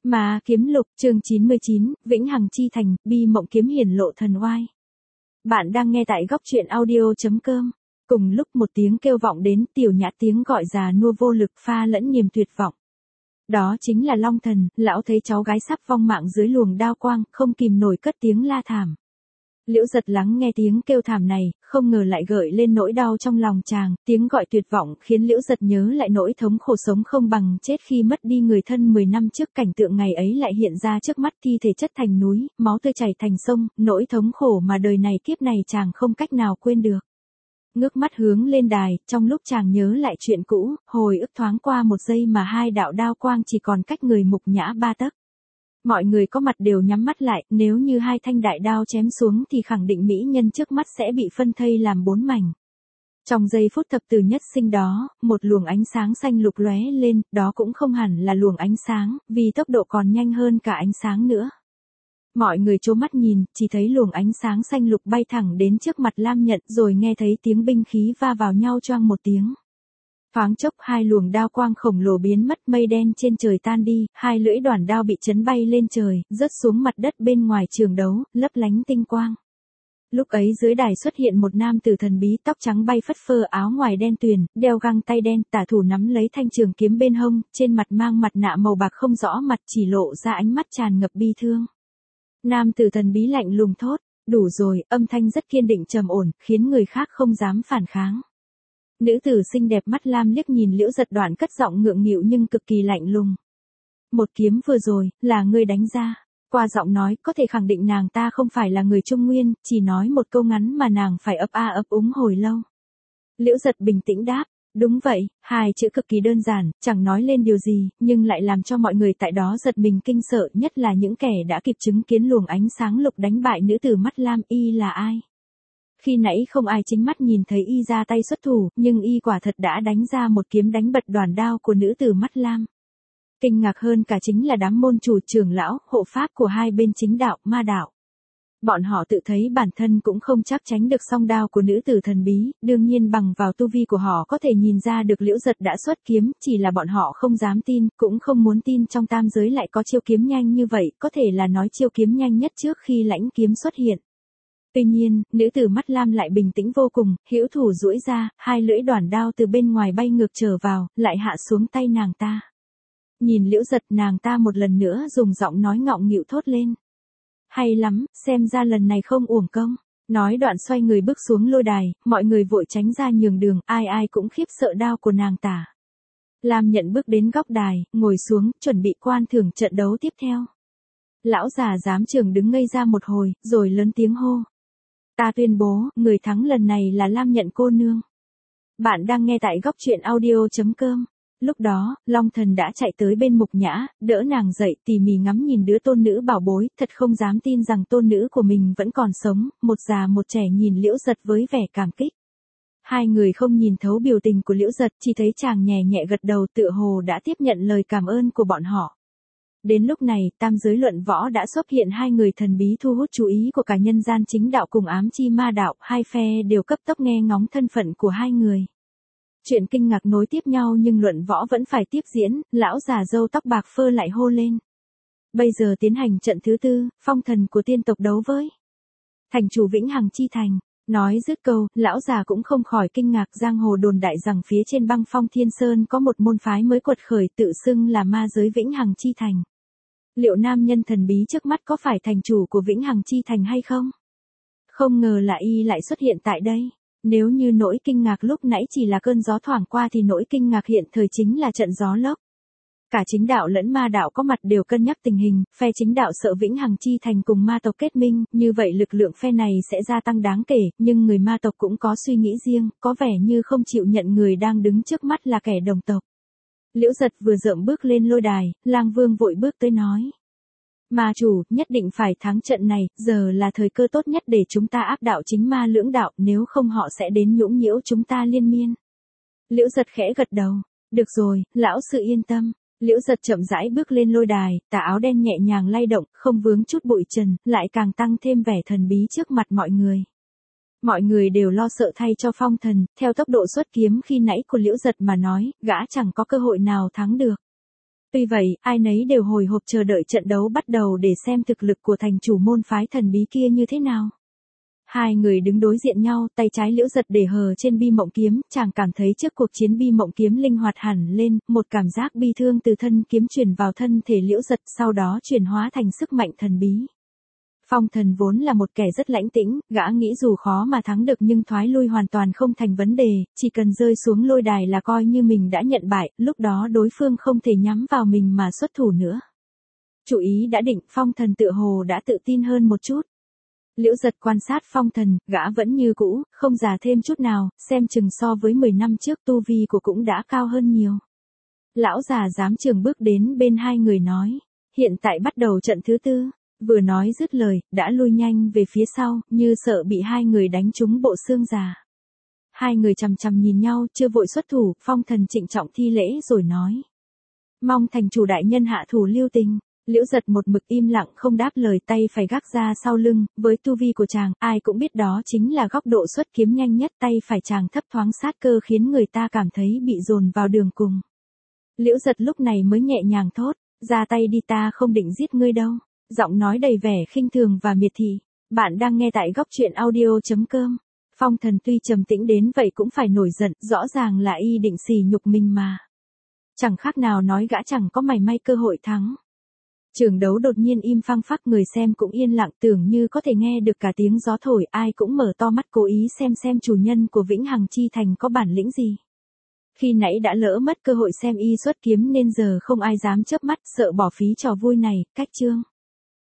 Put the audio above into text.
Ma kiếm lục chương 99, Vĩnh Hằng chi thành, bi mộng kiếm hiển lộ thần oai. Bạn đang nghe tại góc truyện audio.com. Cùng lúc một tiếng kêu vọng đến, Tiểu Nhã tiếng gọi già nua vô lực pha lẫn niềm tuyệt vọng. Đó chính là Long Thần, lão thấy cháu gái sắp vong mạng dưới luồng đao quang, không kìm nổi cất tiếng la thảm. Liễu Giật lắng nghe tiếng kêu thảm này, không ngờ lại gợi lên nỗi đau trong lòng chàng, tiếng gọi tuyệt vọng khiến Liễu Giật nhớ lại nỗi thống khổ sống không bằng chết khi mất đi người thân 10 năm trước. Cảnh tượng ngày ấy lại hiện ra trước mắt, thi thể chất thành núi, máu tươi chảy thành sông, nỗi thống khổ mà đời này kiếp này chàng không cách nào quên được. Ngước mắt hướng lên đài, trong lúc chàng nhớ lại chuyện cũ, hồi ức thoáng qua một giây mà hai đạo đao quang chỉ còn cách người Mục Nhã 3 tấc. Mọi người có mặt đều nhắm mắt lại, nếu như hai thanh đại đao chém xuống thì khẳng định mỹ nhân trước mắt sẽ bị phân thây làm 4 mảnh. Trong giây phút thập tử nhất sinh đó, một luồng ánh sáng xanh lục lóe lên, đó cũng không hẳn là luồng ánh sáng, vì tốc độ còn nhanh hơn cả ánh sáng nữa. Mọi người trố mắt nhìn, chỉ thấy luồng ánh sáng xanh lục bay thẳng đến trước mặt Lam Nhận, rồi nghe thấy tiếng binh khí va vào nhau choang một tiếng. Thoáng chốc hai luồng đao quang khổng lồ biến mất, mây đen trên trời tan đi, hai lưỡi đoản đao bị chấn bay lên trời, rớt xuống mặt đất bên ngoài trường đấu, lấp lánh tinh quang. Lúc ấy dưới đài xuất hiện một nam tử thần bí, tóc trắng bay phất phơ, áo ngoài đen tuyền, đeo găng tay đen, tả thủ nắm lấy thanh trường kiếm bên hông, trên mặt mang mặt nạ màu bạc không rõ mặt, chỉ lộ ra ánh mắt tràn ngập bi thương. Nam tử thần bí lạnh lùng thốt, đủ rồi, âm thanh rất kiên định trầm ổn, khiến người khác không dám phản kháng. Nữ tử xinh đẹp mắt lam liếc nhìn Liễu Giật, đoạn cất giọng ngượng nghịu nhưng cực kỳ lạnh lùng. Một kiếm vừa rồi, là ngươi đánh ra. Qua giọng nói, có thể khẳng định nàng ta không phải là người Trung Nguyên, chỉ nói một câu ngắn mà nàng phải ấp a ấp úng hồi lâu. Liễu Giật bình tĩnh đáp, đúng vậy, hai chữ cực kỳ đơn giản, chẳng nói lên điều gì, nhưng lại làm cho mọi người tại đó giật mình kinh sợ, nhất là những kẻ đã kịp chứng kiến luồng ánh sáng lục đánh bại nữ tử mắt lam. Y là ai? Khi nãy không ai chính mắt nhìn thấy y ra tay xuất thủ, nhưng y quả thật đã đánh ra một kiếm đánh bật đoản đao của nữ tử mắt lam. Kinh ngạc hơn cả chính là đám môn chủ, trưởng lão, hộ pháp của hai bên chính đạo, ma đạo. Bọn họ tự thấy bản thân cũng không chắc tránh được song đao của nữ tử thần bí, đương nhiên bằng vào tu vi của họ có thể nhìn ra được Liễu Giật đã xuất kiếm, chỉ là bọn họ không dám tin, cũng không muốn tin trong tam giới lại có chiêu kiếm nhanh như vậy, có thể là nói chiêu kiếm nhanh nhất trước khi lãnh kiếm xuất hiện. Tuy nhiên, nữ tử mắt lam lại bình tĩnh vô cùng, hữu thủ duỗi ra, hai lưỡi đoản đao từ bên ngoài bay ngược trở vào, lại hạ xuống tay nàng ta. Nhìn Liễu Giật, nàng ta một lần nữa dùng giọng nói ngọng nghịu thốt lên. Hay lắm, xem ra lần này không uổng công. Nói đoạn xoay người bước xuống lôi đài, mọi người vội tránh ra nhường đường, ai ai cũng khiếp sợ đao của nàng ta. Lam Nhận bước đến góc đài, ngồi xuống, chuẩn bị quan thưởng trận đấu tiếp theo. Lão già giám trường đứng ngây ra một hồi, rồi lớn tiếng hô. Ta tuyên bố, người thắng lần này là Lam Nhận cô nương. Bạn đang nghe tại góc truyện audio.com. Lúc đó, Long Thần đã chạy tới bên Mục Nhã, đỡ nàng dậy, tỉ mỉ ngắm nhìn đứa tôn nữ bảo bối, thật không dám tin rằng tôn nữ của mình vẫn còn sống, một già một trẻ nhìn Liễu Giật với vẻ cảm kích. Hai người không nhìn thấu biểu tình của Liễu Giật, chỉ thấy chàng nhẹ nhẹ gật đầu, tựa hồ đã tiếp nhận lời cảm ơn của bọn họ. Đến lúc này, tam giới luận võ đã xuất hiện hai người thần bí thu hút chú ý của cả nhân gian chính đạo cùng ám chi ma đạo, hai phe đều cấp tốc nghe ngóng thân phận của hai người. Chuyện kinh ngạc nối tiếp nhau nhưng luận võ vẫn phải tiếp diễn, lão già râu tóc bạc phơ lại hô lên. Bây giờ tiến hành trận thứ tư, phong thần của tiên tộc đấu với thành chủ Vĩnh Hằng chi thành. Nói dứt câu, lão già cũng không khỏi kinh ngạc, giang hồ đồn đại rằng phía trên băng phong Thiên Sơn có một môn phái mới quật khởi tự xưng là ma giới Vĩnh Hằng chi thành. Liệu nam nhân thần bí trước mắt có phải thành chủ của Vĩnh Hằng chi thành hay không? Không ngờ là y lại xuất hiện tại đây. Nếu như nỗi kinh ngạc lúc nãy chỉ là cơn gió thoảng qua thì nỗi kinh ngạc hiện thời chính là trận gió lốc. Cả chính đạo lẫn ma đạo có mặt đều cân nhắc tình hình, phe chính đạo sợ Vĩnh Hằng chi thành cùng ma tộc kết minh, như vậy lực lượng phe này sẽ gia tăng đáng kể, nhưng người ma tộc cũng có suy nghĩ riêng, có vẻ như không chịu nhận người đang đứng trước mắt là kẻ đồng tộc. Liễu Giật vừa dợm bước lên lôi đài, Lang Vương vội bước tới nói. Ma chủ, nhất định phải thắng trận này, giờ là thời cơ tốt nhất để chúng ta áp đạo chính ma lưỡng đạo, nếu không họ sẽ đến nhũng nhiễu chúng ta liên miên. Liễu Giật khẽ gật đầu, được rồi, lão sư yên tâm. Liễu Giật chậm rãi bước lên lôi đài, tà áo đen nhẹ nhàng lay động, không vướng chút bụi trần, lại càng tăng thêm vẻ thần bí trước mặt mọi người. Mọi người đều lo sợ thay cho phong thần, theo tốc độ xuất kiếm khi nãy của Liễu Giật mà nói, gã chẳng có cơ hội nào thắng được. Tuy vậy, ai nấy đều hồi hộp chờ đợi trận đấu bắt đầu để xem thực lực của thành chủ môn phái thần bí kia như thế nào. Hai người đứng đối diện nhau, tay trái Liễu Giật để hờ trên bi mộng kiếm, chàng cảm thấy trước cuộc chiến bi mộng kiếm linh hoạt hẳn lên, một cảm giác bi thương từ thân kiếm truyền vào thân thể Liễu Giật, sau đó chuyển hóa thành sức mạnh thần bí. Phong Thần vốn là một kẻ rất lãnh tĩnh, gã nghĩ dù khó mà thắng được nhưng thoái lui hoàn toàn không thành vấn đề, chỉ cần rơi xuống lôi đài là coi như mình đã nhận bại, lúc đó đối phương không thể nhắm vào mình mà xuất thủ nữa. Chủ ý đã định, Phong Thần tựa hồ đã tự tin hơn một chút. Liễu Giật quan sát Phong Thần, gã vẫn như cũ, không già thêm chút nào, xem chừng so với 10 năm trước tu vi của cũng đã cao hơn nhiều. Lão già giám trường bước đến bên hai người nói, hiện tại bắt đầu trận thứ tư. Vừa nói dứt lời, đã lui nhanh về phía sau, như sợ bị hai người đánh trúng bộ xương già. Hai người chằm chằm nhìn nhau, chưa vội xuất thủ, Phong Thần trịnh trọng thi lễ rồi nói. Mong thành chủ đại nhân hạ thủ lưu tình. Liễu Giật một mực im lặng không đáp lời, tay phải gác ra sau lưng, với tu vi của chàng, ai cũng biết đó chính là góc độ xuất kiếm nhanh nhất, tay phải chàng thấp thoáng sát cơ khiến người ta cảm thấy bị dồn vào đường cùng. Liễu Giật lúc này mới nhẹ nhàng thốt, ra tay đi, ta không định giết ngươi đâu. Giọng nói đầy vẻ khinh thường và miệt thị. Bạn đang nghe tại góc truyện audio.com. Phong Thần tuy trầm tĩnh đến vậy cũng phải nổi giận, rõ ràng là y định sỉ nhục mình mà. Chẳng khác nào nói gã chẳng có mảy may cơ hội thắng. Trường đấu đột nhiên im phăng phắc, người xem cũng yên lặng, tưởng như có thể nghe được cả tiếng gió thổi, ai cũng mở to mắt cố ý xem chủ nhân của Vĩnh Hằng Chi Thành có bản lĩnh gì. Khi nãy đã lỡ mất cơ hội xem y xuất kiếm nên giờ không ai dám chớp mắt, sợ bỏ phí trò vui này, cách chương.